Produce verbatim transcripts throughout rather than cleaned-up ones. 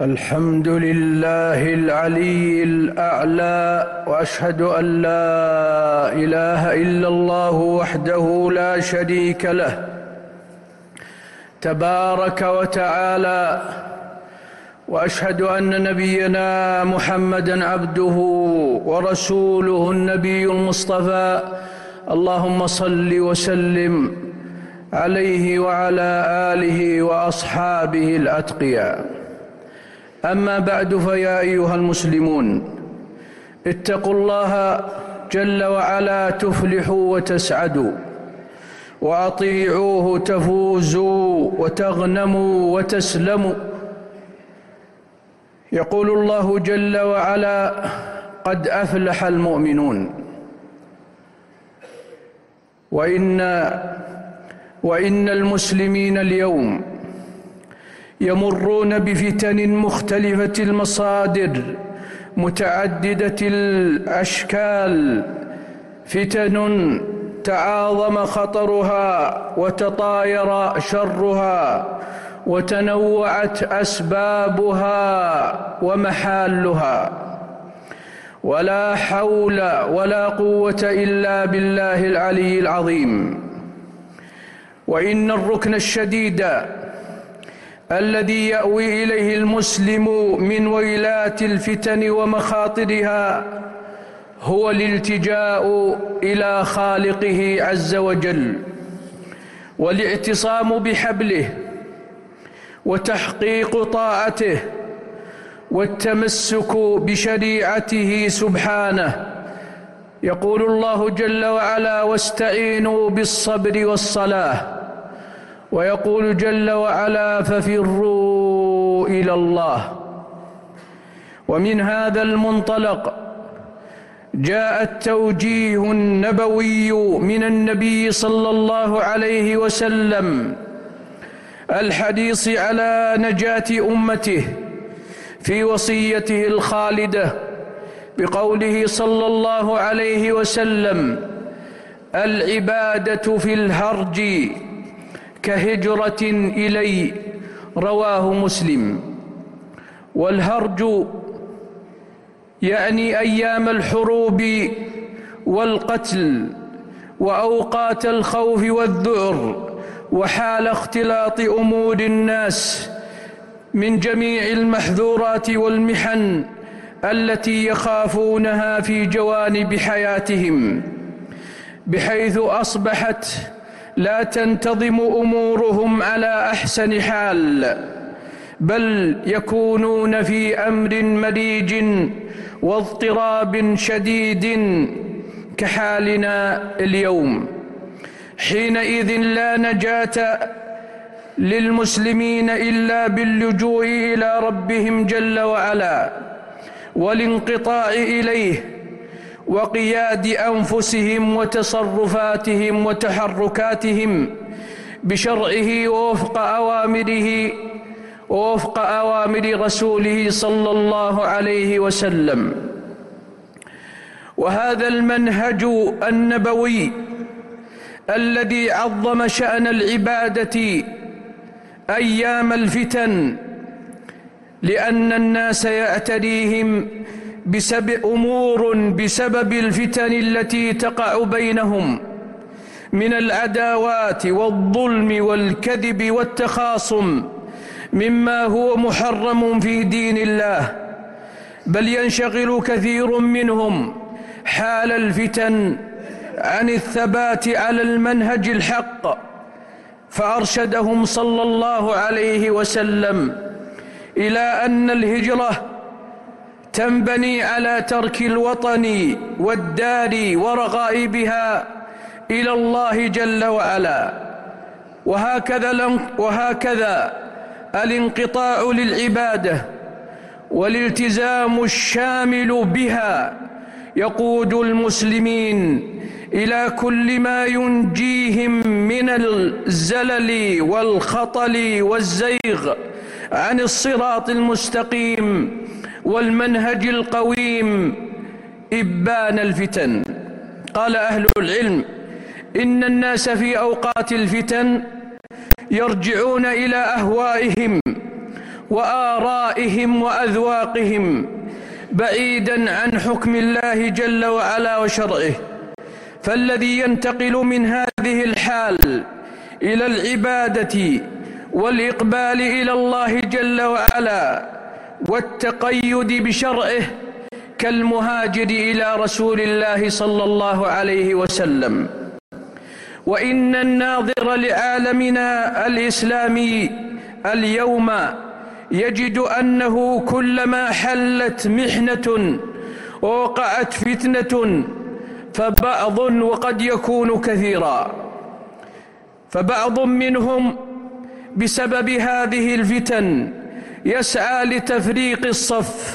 الحمد لله العلي الأعلى، وأشهد أن لا إله إلا الله وحده لا شريك له تبارك وتعالى، وأشهد أن نبينا محمدًا عبده ورسوله النبي المصطفى، اللهم صل وسلم عليه وعلى آله وأصحابه الأتقياء. أما بعد، فيا أيها المسلمون، اتقوا الله جل وعلا تفلحوا وتسعدوا، وأطيعوه تفوزوا وتغنموا وتسلموا. يقول الله جل وعلا: قد أفلح المؤمنون. وإن وإن المسلمين اليوم يمرون بفتن مختلفة المصادر متعددة الأشكال، فتن تعاظم خطرها وتطاير شرها وتنوعت أسبابها ومحالها، ولا حول ولا قوة إلا بالله العلي العظيم. وإن الركن الشديد الذي يأوي إليه المسلم من ويلات الفتن ومخاطرها هو الالتجاء إلى خالقه عز وجل، والاعتصام بحبله، وتحقيق طاعته، والتمسك بشريعته سبحانه. يقول الله جل وعلا: واستعينوا بالصبر والصلاة. ويقول جل وعلا: ففروا إلى الله. ومن هذا المنطلق جاء التوجيه النبوي من النبي صلى الله عليه وسلم الحريص على نجاة أمته في وصيته الخالدة بقوله صلى الله عليه وسلم: العبادة في الهرج كهجرة إلي، رواه مسلم. والهرج يعني أيام الحروب والقتل وأوقات الخوف والذعر، وحال اختلاط أمور الناس من جميع المحذورات والمحن التي يخافونها في جوانب حياتهم، بحيث أصبحت لا تنتظم أمورهم على أحسن حال، بل يكونون في أمر مريج واضطراب شديد كحالنا اليوم. حينئذ لا نجاة للمسلمين إلا باللجوء إلى ربهم جل وعلا والانقطاع إليه، وقياد أنفسهم وتصرفاتهم وتحركاتهم بشرعه ووفق أوامره ووفق أوامر رسوله صلى الله عليه وسلم. وهذا المنهج النبوي الذي عظم شأن العبادة أيام الفتن، لأن الناس يعتريهم بسبب أمور بسبب الفتن التي تقع بينهم من العداوات والظلم والكذب والتخاصم، مما هو محرم في دين الله، بل ينشغل كثير منهم حال الفتن عن الثبات على المنهج الحق، فأرشدهم صلى الله عليه وسلم إلى أن الهجرة تنبني على ترك الوطن والدار ورغائبها إلى الله جل وعلا، وهكذا وهكذا الانقطاع للعبادة والالتزام الشامل بها يقود المسلمين إلى كل ما ينجيهم من الزلل والخطل والزيغ عن الصراط المستقيم والمنهج القويم إبان الفتن. قال أهل العلم: إن الناس في أوقات الفتن يرجعون إلى أهوائهم وآرائهم وأذواقهم بعيداً عن حكم الله جل وعلا وشرعه. فالذي ينتقل من هذه الحال إلى العبادة والإقبال إلى الله جل وعلا والتقيد بشرعه كالمهاجر إلى رسول الله صلى الله عليه وسلم. وإن الناظر لعالمنا الإسلامي اليوم يجد أنه كلما حلت محنة ووقعت فتنة فبعض، وقد يكون كثيرا، فبعض منهم بسبب هذه الفتن يسعى لتفريق الصف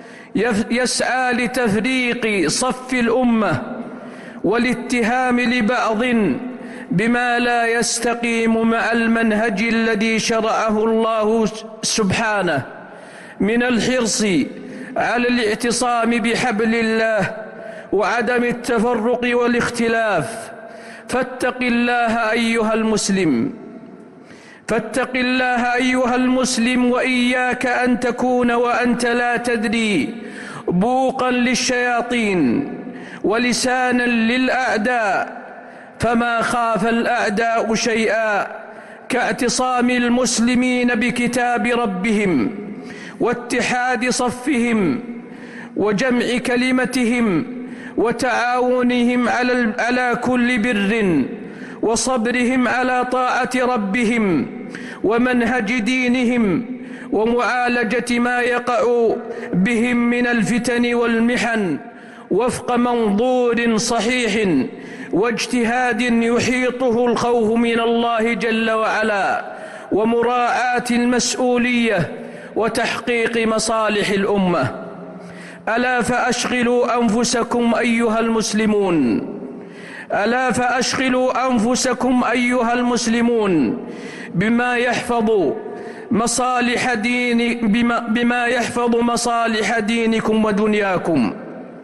يسعى لتفريق صف الأمة والاتهام لبعض بما لا يستقيم مع المنهج الذي شرعه الله سبحانه من الحرص على الاعتصام بحبل الله وعدم التفرق والاختلاف. فاتق الله أيها المسلم فاتق الله أيها المسلم وإياك أن تكون وأنت لا تدري بوقا للشياطين ولسانا للأعداء. فما خاف الأعداء شيئا كاعتصام المسلمين بكتاب ربهم واتحاد صفهم وجمع كلمتهم وتعاونهم على على كل بر وصبرهم على طاعة ربهم ومنهج دينهم ومعالجة ما يقع بهم من الفتن والمحن وفق منظور صحيح واجتهاد يحيطه الخوف من الله جل وعلا ومراعاة المسؤولية وتحقيق مصالح الأمة. ألا فأشغلوا أنفسكم أيها المسلمون ألا فأشغلوا أنفسكم أيها المسلمون بما يحفظ مصالح دين بما, بما يحفظ مصالح دينكم ودنياكم،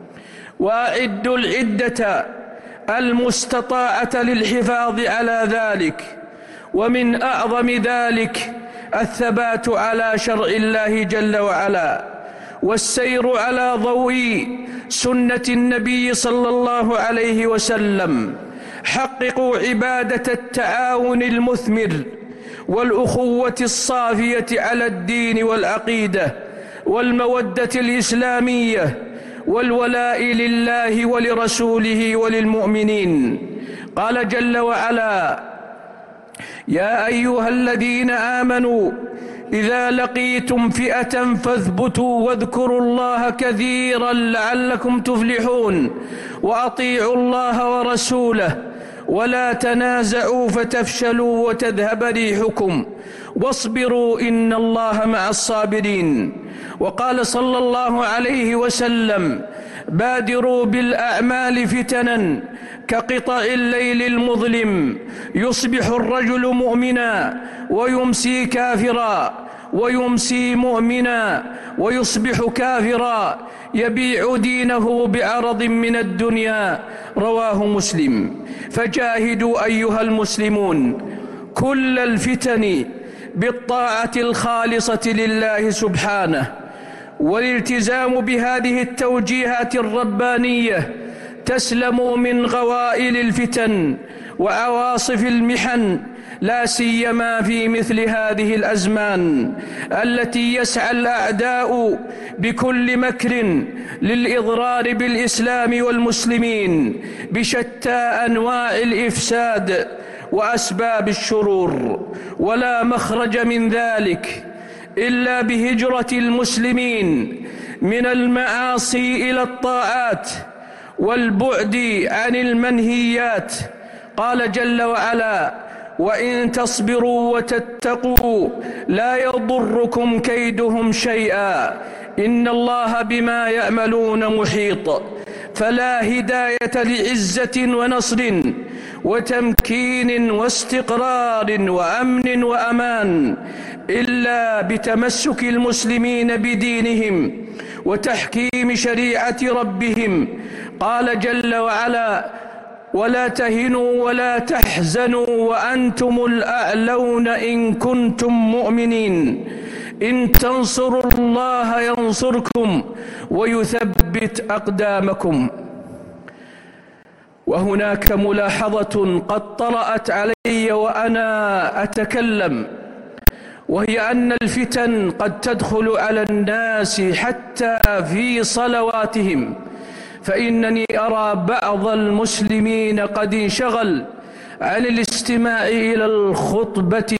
وأعدوا العدة المستطاعة للحفاظ على ذلك. ومن أعظم ذلك الثبات على شرع الله جل وعلا والسير على ضوء سنة النبي صلى الله عليه وسلم. حققوا عبادة التعاون المثمر والأخوة الصافية على الدين والعقيدة والمودة الإسلامية والولاء لله ولرسوله وللمؤمنين. قال جل وعلا: يا أيها الذين آمنوا إذا لقيتم فئة فاثبتوا واذكروا الله كثيرا لعلكم تفلحون وأطيعوا الله ورسوله ولا تنازعوا فتفشلوا وتذهب ريحكم واصبروا إن الله مع الصابرين. وقال صلى الله عليه وسلم: بادروا بالأعمال فتنا كقطع الليل المظلم، يصبح الرجل مؤمنا ويمسي كافرا ويمسي مؤمنا ويصبح كافرا يبيع دينه بعرض من الدنيا. رواه مسلم. فجاهدوا أيها المسلمون كل الفتن بالطاعة الخالصة لله سبحانه والالتزام بهذه التوجيهات الربانية تسلموا من غوائل الفتن وعواصف المحن، لا سيما في مثل هذه الأزمان التي يسعى الأعداء بكل مكر للإضرار بالإسلام والمسلمين بشتى أنواع الإفساد وأسباب الشرور. ولا مخرج من ذلك إلا بهجرة المسلمين من المعاصي إلى الطاعات والبعد عن المنهيات. قال جل وعلا: وإن تصبروا وتتقوا لا يضركم كيدهم شيئا إن الله بما يعملون محيط. فلا هداية لعزة ونصر وتمكين واستقرار وأمن وأمان إلا بتمسك المسلمين بدينهم وتحكيم شريعة ربهم. قال جل وعلا: ولا تهنوا ولا تحزنوا وأنتم الأعلون إن كنتم مؤمنين. إن تنصروا الله ينصركم ويثبت أقدامكم. وهناك ملاحظة قد طرأت علي وأنا أتكلم، وهي أن الفتن قد تدخل على الناس حتى في صلواتهم، فإنني أرى بعض المسلمين قد انشغل عن الاستماع إلى الخطبة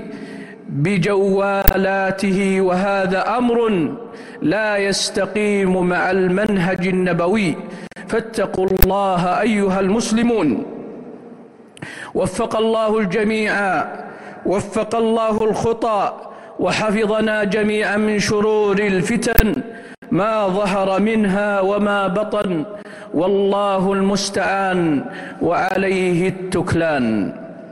بجوالاته، وهذا أمر لا يستقيم مع المنهج النبوي. فاتقوا الله أيها المسلمون. وفق الله الجميع، وفق الله الخطى، وحفظنا جميعا من شرور الفتن ما ظهر منها وما بطن، والله المستعان وعليه التكلان.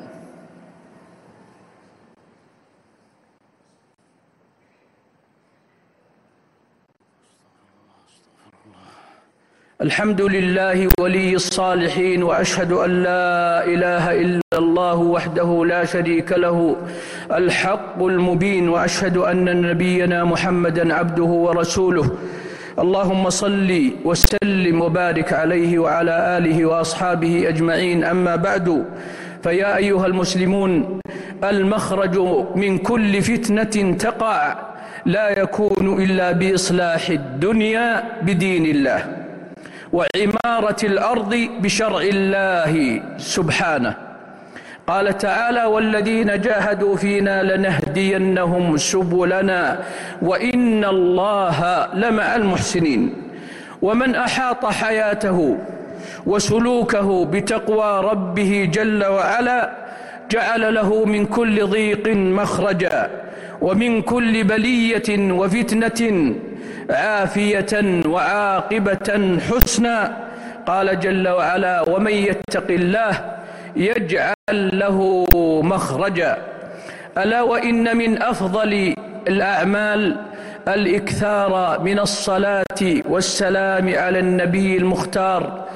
الحمد لله ولي الصالحين، وأشهد أن لا إله إلا الله وحده لا شريك له الحق المبين، وأشهد أن نبينا محمدا عبده ورسوله. اللهم صل وسلم وبارك عليه وعلى آله وأصحابه أجمعين. أما بعد، فيا أيها المسلمون، المخرج من كل فتنة تقع لا يكون إلا بإصلاح الدنيا بدين الله، وعمارة الأرض بشرع الله سبحانه. قال تعالى: والذين جاهدوا فينا لنهدينهم سبلنا وإن الله لمع المحسنين. ومن أحاط حياته وسلوكه بتقوى ربه جل وعلا جعل له من كل ضيق مخرجا، ومن كل بلية وفتنة عافية وعاقبة حسنا. قال جل وعلا: ومن يتق الله يجعل له مخرجا. ألا وإن من أفضل الأعمال الإكثار من الصلاة والسلام على النبي المختار.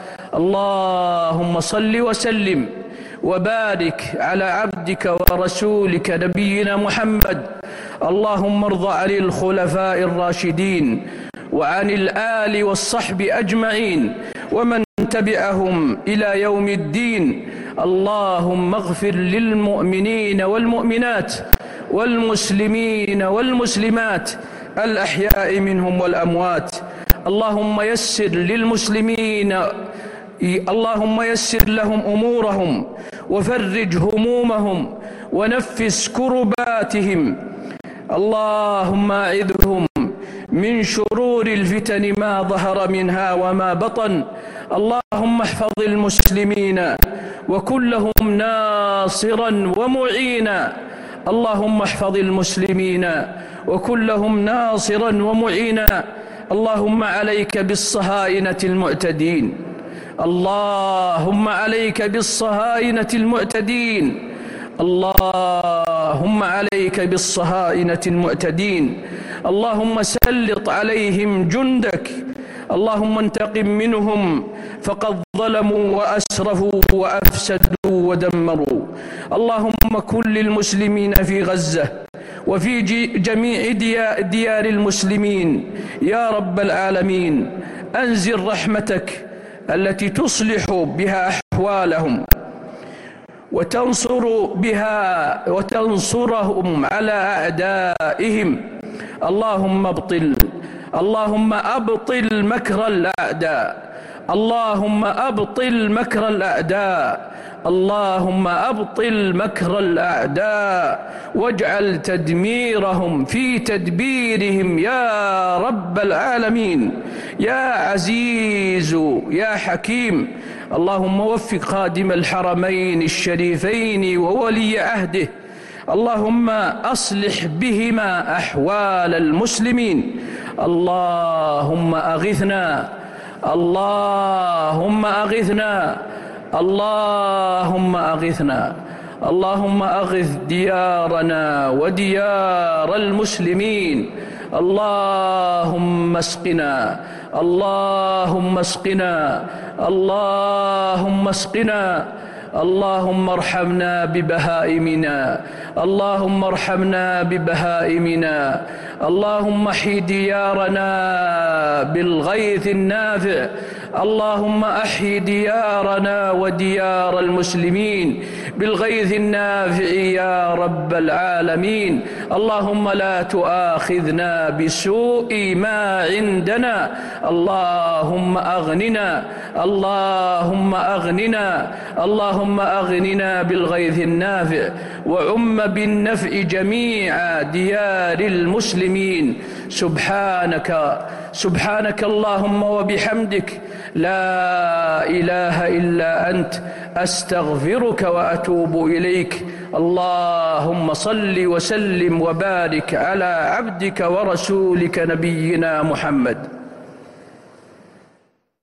اللهم صل وسلم وبارك على عبدك ورسولك نبينا محمد. اللهم ارض عن الخلفاء الراشدين وعن الآل والصحب أجمعين ومن تبعهم إلى يوم الدين. اللهم اغفر للمؤمنين والمؤمنات والمسلمين والمسلمات الأحياء منهم والأموات. اللهم يسر للمسلمين اللهم يسر لهم أمورهم وفرج همومهم ونفس كرباتهم. اللهم أعذهم من شرور الفتن ما ظهر منها وما بطن. اللهم احفظ المسلمين وكن لهم ناصرا ومعينا. اللهم احفظ المسلمين وكن لهم ناصرا ومعينا. اللهم عليك بالصهاينة المعتدين. اللهم عليك بالصهاينة المعتدين. اللهم عليك بالصهاينة المعتدين. اللهم سلط عليهم جندك. اللهم انتقم منهم فقد ظلموا وأسرفوا وأفسدوا ودمروا. اللهم كن للمسلمين في غزة وفي جميع ديار المسلمين يا رب العالمين. أنزل رحمتك التي تصلح بها أحوالهم وتنصر بها وتنصرهم على أعدائهم. اللهم ابطل اللهم أبطل مكر الأعداء. اللهم أبطل مكر الأعداء. اللهم أبطل مكر الأعداء واجعل تدميرهم في تدبيرهم يا رب العالمين يا عزيز يا حكيم. اللهم وفق خادم الحرمين الشريفين وولي عهده. اللهم أصلح بهما أحوال المسلمين. اللهم أغثنا اللهم أغثنا اللهم أغثنا. اللهم أغث ديارنا وديار المسلمين. اللهم اسقنا اللهم اسقنا اللهم اسقنا اللهم ارحمنا ببهائمنا، اللهم ارحمنا ببهائمنا، اللهم احي ديارنا بالغيث النافع، اللهم احي ديارنا وديار المسلمين بالغيث النافع يا رب العالمين. اللهم لا تؤاخذنا بسوء ما عندنا، اللهم أغننا، اللهم أغننا، اللهم أغننا بالغيث النافع، وعم بالنفع جميع ديار المسلمين. سبحانك سبحانك اللهم وبحمدك، لا إله إلا أنت، أستغفرك وأتوب إليك. اللهم صل وسلم وبارك على عبدك ورسولك نبينا محمد.